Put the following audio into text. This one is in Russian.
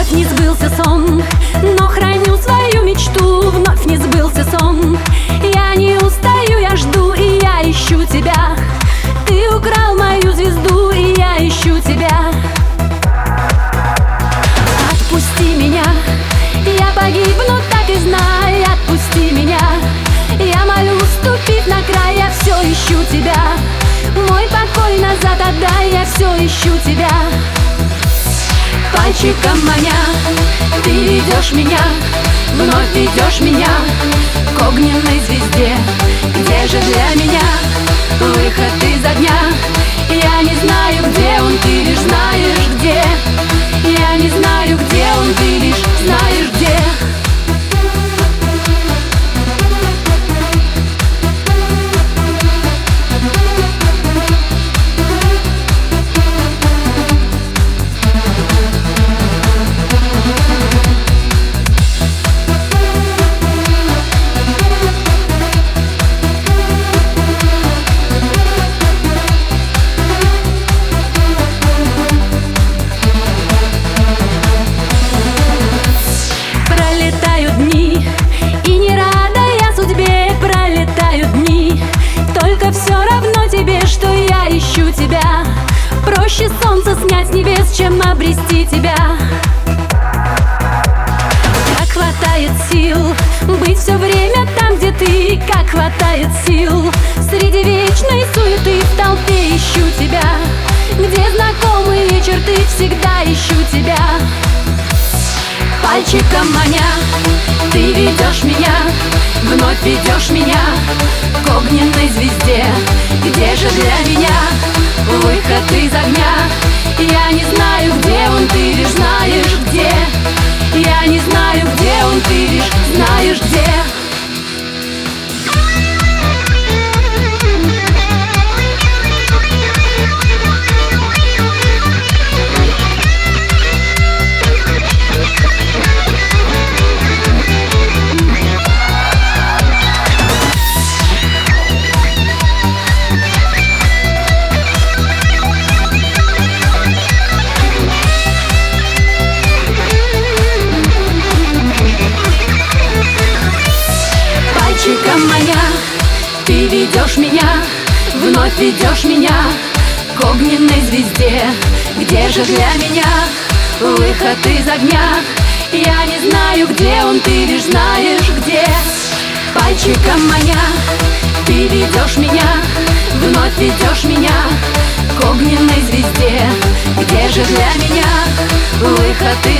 Вновь не сбылся сон, но храню свою мечту. Вновь не сбылся сон, я не устаю, я жду, и я ищу тебя. Ты украл мою звезду, и я ищу тебя. Отпусти меня, я погибну, так и знай. Отпусти меня, я молю, ступив на край. Я все ищу тебя, мой покой назад отдай. Я все ищу тебя. Пальчиком маня, ты ведешь меня, вновь ведешь меня к огненной звезде. Где же для меня выход из огня? Я не знаю, где он, ты лишь знаешь где. Я не знаю, где он, ты лишь знаешь где. Ищу тебя. Проще солнце снять с небес, чем обрести тебя. Как хватает сил быть все время там, где ты. Как хватает сил среди вечной суеты. В толпе ищу тебя, где знакомые черты. Всегда ищу тебя. Пальчиком маня, ты ведешь меня, вновь ведешь меня к огненной звезде. Где же для меня выход из огня? Я не знаю, где он, ты лишь знаешь где. Я не знаю, где он, ты лишь знаешь где. Маня, ты ведешь меня, вновь ведешь меня к огненной звезде. Где же для меня выход из огня? Я не знаю, где он, ты лишь знаешь где. Пальчиком маня, ты ведешь меня, вновь ведешь меня к огненной звезде. Где же для меня выход из